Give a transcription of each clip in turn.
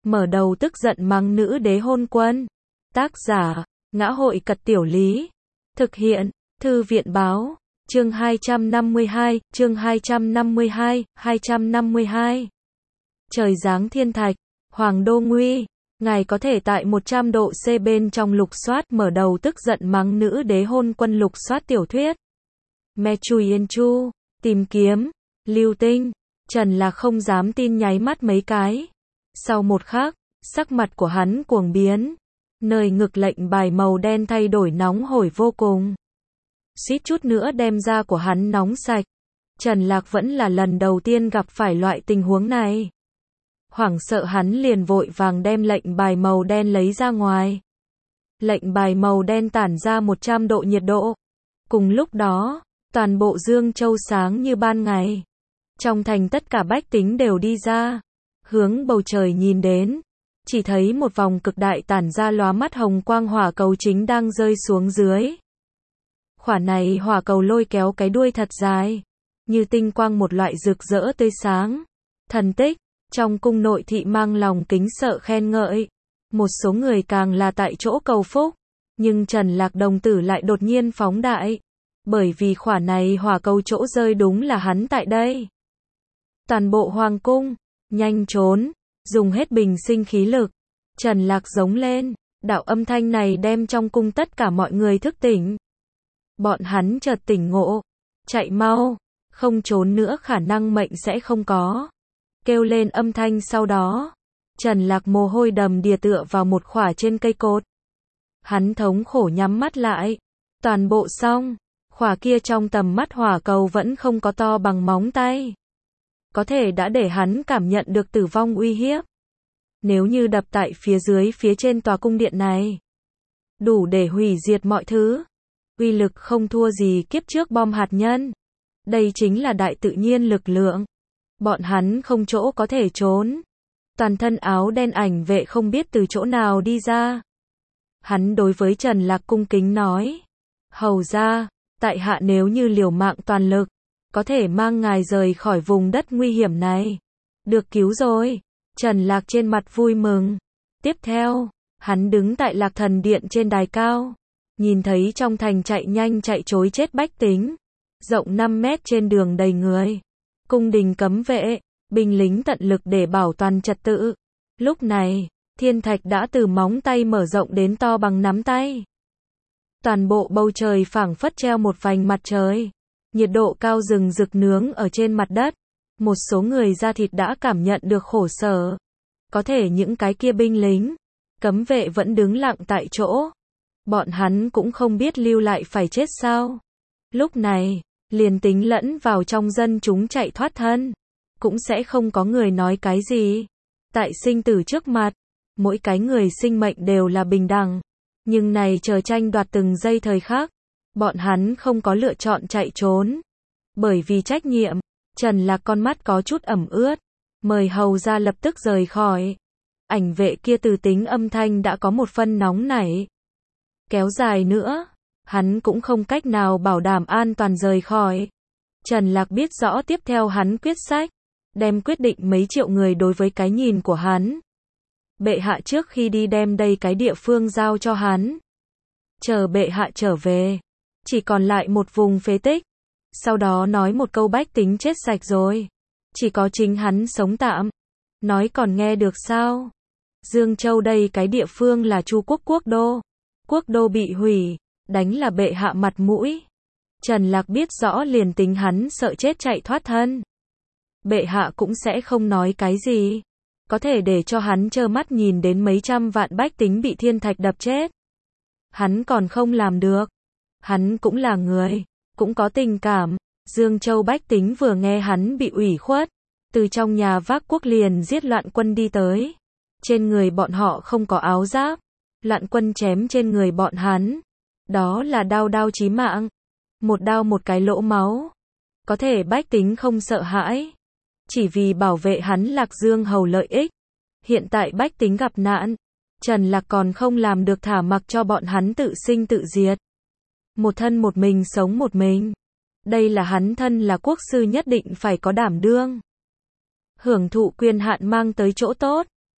mở đầu tức giận mắng nữ đế hôn quân. Tác giả, Ngã hội Cật Tiểu Lý. Thực hiện, Thư viện Báo. Chương 252, chương 252. Trời giáng thiên thạch, Hoàng Đô Nguy, ngài có thể tại 100 độ C bên trong lục soát mở đầu tức giận mắng nữ đế hôn quân lục soát tiểu thuyết. Me Chui Yên Chu, tìm kiếm, lưu tinh, Trần Lạc không dám tin nháy mắt mấy cái. Sau một khắc, sắc mặt của hắn cuồng biến, nơi ngực lệnh bài màu đen thay đổi nóng hổi vô cùng. Suýt chút nữa đem da của hắn nóng sạch. Trần Lạc vẫn là lần đầu tiên gặp phải loại tình huống này. Hoảng sợ hắn liền vội vàng đem lệnh bài màu đen lấy ra ngoài. Lệnh bài màu đen tản ra 100 độ nhiệt độ. Cùng lúc đó, toàn bộ Dương Châu sáng như ban ngày. Trong thành tất cả bách tính đều đi ra, hướng bầu trời nhìn đến, chỉ thấy một vòng cực đại tản ra lóa mắt hồng quang hỏa cầu chính đang rơi xuống dưới. Khỏa này hỏa cầu lôi kéo cái đuôi thật dài, như tinh quang một loại rực rỡ tươi sáng. Thần tích, trong cung nội thị mang lòng kính sợ khen ngợi. Một số người càng là tại chỗ cầu phúc, nhưng Trần Lạc đồng tử lại đột nhiên phóng đại, bởi vì khỏa này hỏa cầu chỗ rơi đúng là hắn tại đây. Toàn bộ hoàng cung, nhanh trốn, dùng hết bình sinh khí lực. Trần Lạc giống lên, đạo âm thanh này đem trong cung tất cả mọi người thức tỉnh. Bọn hắn chợt tỉnh ngộ, chạy mau, không trốn nữa khả năng mệnh sẽ không có. Kêu lên âm thanh sau đó, Trần Lạc mồ hôi đầm đìa tựa vào một khỏa trên cây cột. Hắn thống khổ nhắm mắt lại, toàn bộ xong, khỏa kia trong tầm mắt hỏa cầu vẫn không có to bằng móng tay. Có thể đã để hắn cảm nhận được tử vong uy hiếp. Nếu như đập tại phía dưới phía trên tòa cung điện này, đủ để hủy diệt mọi thứ. Uy lực không thua gì kiếp trước bom hạt nhân. Đây chính là đại tự nhiên lực lượng. Bọn hắn không chỗ có thể trốn. Toàn thân áo đen ảnh vệ không biết từ chỗ nào đi ra. Hắn đối với Trần Lạc cung kính nói: hầu ra, tại hạ nếu như liều mạng toàn lực, có thể mang ngài rời khỏi vùng đất nguy hiểm này. Được cứu rồi. Trần Lạc trên mặt vui mừng. Tiếp theo, hắn đứng tại Lạc Thần Điện trên đài cao, nhìn thấy trong thành chạy nhanh chạy trối chết bách tính, rộng 5 mét trên đường đầy người, cung đình cấm vệ, binh lính tận lực để bảo toàn trật tự. Lúc này, thiên thạch đã từ móng tay mở rộng đến to bằng nắm tay. Toàn bộ bầu trời phảng phất treo một vành mặt trời, nhiệt độ cao rừng rực nướng ở trên mặt đất. Một số người da thịt đã cảm nhận được khổ sở. Có thể những cái kia binh lính, cấm vệ vẫn đứng lặng tại chỗ. Bọn hắn cũng không biết lưu lại phải chết sao. Lúc này, liền tính lẫn vào trong dân chúng chạy thoát thân, cũng sẽ không có người nói cái gì. Tại sinh tử trước mặt, mỗi cái người sinh mệnh đều là bình đẳng. Nhưng này chờ tranh đoạt từng giây thời khắc, bọn hắn không có lựa chọn chạy trốn. Bởi vì trách nhiệm, Trần Lạc con mắt có chút ẩm ướt, mời hầu ra lập tức rời khỏi. Ảnh vệ kia từ tính âm thanh đã có một phân nóng nảy. Kéo dài nữa, hắn cũng không cách nào bảo đảm an toàn rời khỏi. Trần Lạc biết rõ tiếp theo hắn quyết sách, đem quyết định mấy triệu người đối với cái nhìn của hắn. Bệ hạ trước khi đi đem đây cái địa phương giao cho hắn. Chờ bệ hạ trở về, chỉ còn lại một vùng phế tích. Sau đó nói một câu bách tính chết sạch rồi. Chỉ có chính hắn sống tạm. Nói còn nghe được sao? Dương Châu đây cái địa phương là Chu quốc quốc đô. Quốc đô bị hủy, đánh là bệ hạ mặt mũi. Trần Lạc biết rõ liền tính hắn sợ chết chạy thoát thân. Bệ hạ cũng sẽ không nói cái gì. Có thể để cho hắn trơ mắt nhìn đến mấy trăm vạn bách tính bị thiên thạch đập chết. Hắn còn không làm được. Hắn cũng là người, cũng có tình cảm. Dương Châu bách tính vừa nghe hắn bị ủy khuất, từ trong nhà vác quốc liền giết loạn quân đi tới. Trên người bọn họ không có áo giáp, loạn quân chém trên người bọn hắn. Đó là đao đao chí mạng. Một đao một cái lỗ máu. Có thể bách tính không sợ hãi. Chỉ vì bảo vệ hắn Lạc Dương hầu lợi ích. Hiện tại bách tính gặp nạn. Trần Lạc còn không làm được thả mặc cho bọn hắn tự sinh tự diệt. Một thân một mình sống một mình. Đây là hắn thân là quốc sư nhất định phải có đảm đương. Hưởng thụ quyền hạn mang tới chỗ tốt.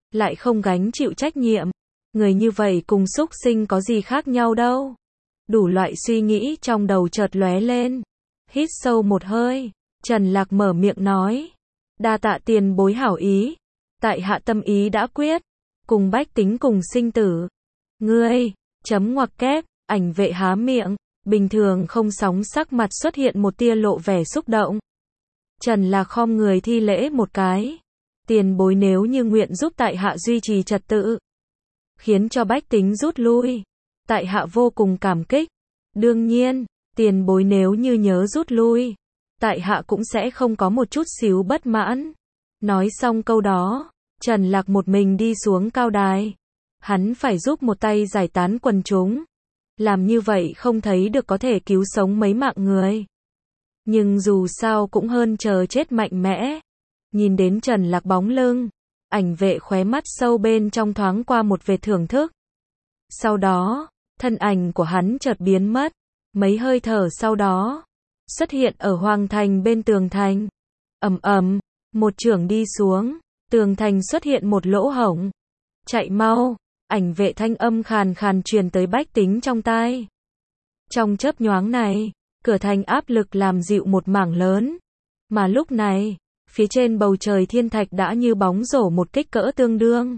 lại không gánh chịu trách nhiệm. Người như vậy cùng súc sinh có gì khác nhau đâu. Đủ loại suy nghĩ trong đầu chợt lóe lên. Hít sâu một hơi, Trần Lạc mở miệng nói. Đa tạ tiền bối hảo ý. Tại hạ tâm ý đã quyết. Cùng bách tính cùng sinh tử. Ngươi, chấm ngoặc kép, ảnh vệ há miệng. Bình thường không sóng sắc mặt xuất hiện một tia lộ vẻ xúc động. Trần Lạc khom người thi lễ một cái. Tiền bối nếu như nguyện giúp tại hạ duy trì trật tự, khiến cho bách tính rút lui, tại hạ vô cùng cảm kích. Đương nhiên, tiền bối nếu như nhớ rút lui, tại hạ cũng sẽ không có một chút xíu bất mãn. Nói xong câu đó, Trần Lạc một mình đi xuống cao đài. Hắn phải giúp một tay giải tán quần chúng. Làm như vậy không thấy được có thể cứu sống mấy mạng người. Nhưng dù sao cũng hơn chờ chết mạnh mẽ. Nhìn đến Trần Lạc bóng lưng, ảnh vệ khóe mắt sâu bên trong thoáng qua một vệt thưởng thức. Sau đó, thân ảnh của hắn chợt biến mất. Mấy hơi thở sau đó, xuất hiện ở hoàng thành bên tường thành. Ầm ầm, một chưởng đi xuống, tường thành xuất hiện một lỗ hổng. Chạy mau, ảnh vệ thanh âm khàn khàn truyền tới bách tính trong tai. Trong chớp nhoáng này, cửa thành áp lực làm dịu một mảng lớn. Mà lúc này, phía trên bầu trời thiên thạch đã như bóng rổ một kích cỡ tương đương.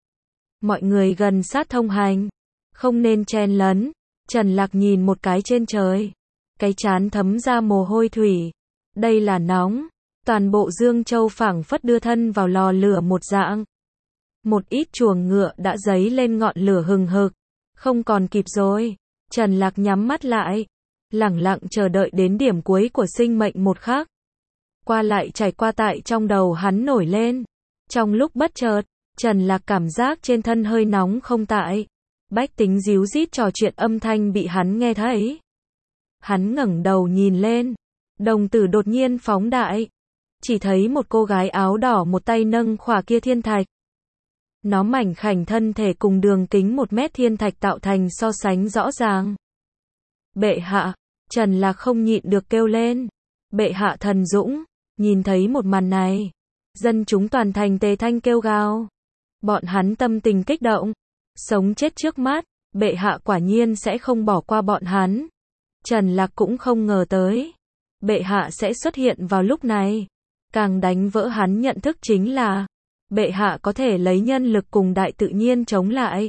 Mọi người gần sát thông hành, không nên chen lấn. Trần Lạc nhìn một cái trên trời, cái trán thấm ra mồ hôi thủy. Đây là nóng, toàn bộ Dương Châu phảng phất đưa thân vào lò lửa một dạng. Một ít chuồng ngựa đã dấy lên ngọn lửa hừng hực, không còn kịp rồi. Trần Lạc nhắm mắt lại, lẳng lặng chờ đợi đến điểm cuối của sinh mệnh một khắc. Qua lại trải qua tại trong đầu hắn nổi lên. Trong lúc bất chợt, Trần Lạc cảm giác trên thân hơi nóng không tại. Bách tính díu dít trò chuyện âm thanh bị hắn nghe thấy. Hắn ngẩng đầu nhìn lên, đồng tử đột nhiên phóng đại. Chỉ thấy một cô gái áo đỏ một tay nâng khỏa kia thiên thạch. Nó mảnh khảnh thân thể cùng đường kính 1 mét thiên thạch tạo thành so sánh rõ ràng. Bệ hạ, Trần Lạc không nhịn được kêu lên. Bệ hạ thần dũng. Nhìn thấy một màn này, dân chúng toàn thành tề thanh kêu gào. Bọn hắn tâm tình kích động. Sống chết trước mắt, bệ hạ quả nhiên sẽ không bỏ qua bọn hắn. Trần Lạc cũng không ngờ tới. Bệ hạ sẽ xuất hiện vào lúc này. Càng đánh vỡ hắn nhận thức chính là bệ hạ có thể lấy nhân lực cùng đại tự nhiên chống lại.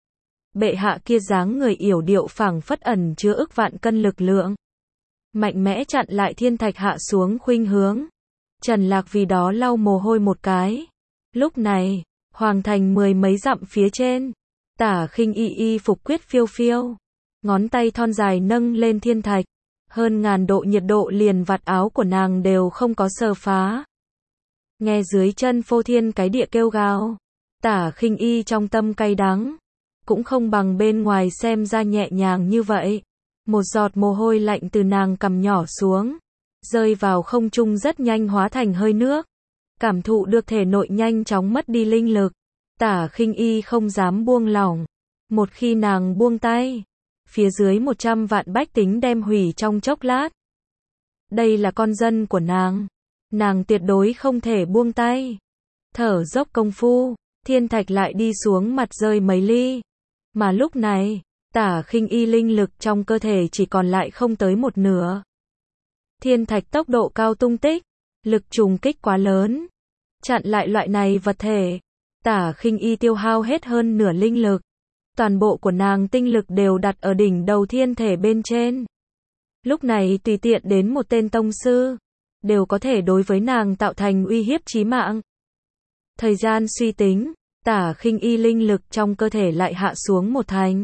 Bệ hạ kia dáng người yểu điệu phảng phất ẩn chứa ức vạn cân lực lượng. Mạnh mẽ chặn lại thiên thạch hạ xuống khuynh hướng. Trần Lạc vì đó lau mồ hôi một cái. Lúc này, hoàng thành 10 mấy dặm phía trên, Tả Khinh Y y phục quyết phiêu phiêu. Ngón tay thon dài nâng lên thiên thạch. Hơn ngàn độ nhiệt độ liền vạt áo của nàng đều không có sờ phá. Nghe dưới chân phô thiên cái địa kêu gào. Tả Khinh Y trong tâm cay đắng. Cũng không bằng bên ngoài xem ra nhẹ nhàng như vậy. Một giọt mồ hôi lạnh từ nàng cằm nhỏ xuống, rơi vào không trung rất nhanh hóa thành hơi nước. Cảm thụ được thể nội nhanh chóng mất đi linh lực. Tả Khinh Y không dám buông lỏng. Một khi nàng buông tay, phía dưới 100 vạn bách tính đem hủy trong chốc lát. Đây là con dân của nàng. Nàng tuyệt đối không thể buông tay. Thở dốc công phu, thiên thạch lại đi xuống mặt rơi mấy ly. Mà lúc này, Tả Khinh Y linh lực trong cơ thể chỉ còn lại không tới một nửa. Thiên thạch tốc độ cao tung tích, lực trùng kích quá lớn. Chặn lại loại này vật thể, Tả Khinh Y tiêu hao hết hơn nửa linh lực. Toàn bộ của nàng tinh lực đều đặt ở đỉnh đầu thiên thể bên trên. Lúc này tùy tiện đến một tên tông sư, đều có thể đối với nàng tạo thành uy hiếp chí mạng. Thời gian suy tính, Tả Khinh Y linh lực trong cơ thể lại hạ xuống một thành.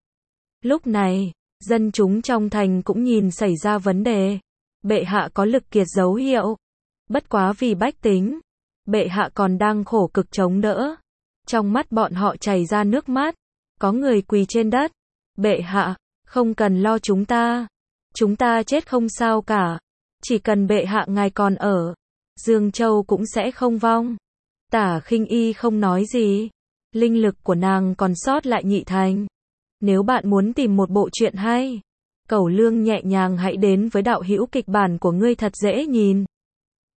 Lúc này, dân chúng trong thành cũng nhìn xảy ra vấn đề. Bệ hạ có lực kiệt dấu hiệu. Bất quá vì bách tính, bệ hạ còn đang khổ cực chống đỡ. Trong mắt bọn họ chảy ra nước mắt. Có người quỳ trên đất. Bệ hạ, không cần lo chúng ta. Chúng ta chết không sao cả. Chỉ cần bệ hạ ngài còn ở, Dương Châu cũng sẽ không vong. Tả Khinh Y không nói gì. Linh lực của nàng còn sót lại nhị thành. Nếu bạn muốn tìm một bộ truyện hay, Cẩu Lương nhẹ nhàng hãy đến với đạo hữu kịch bản của ngươi thật dễ nhìn.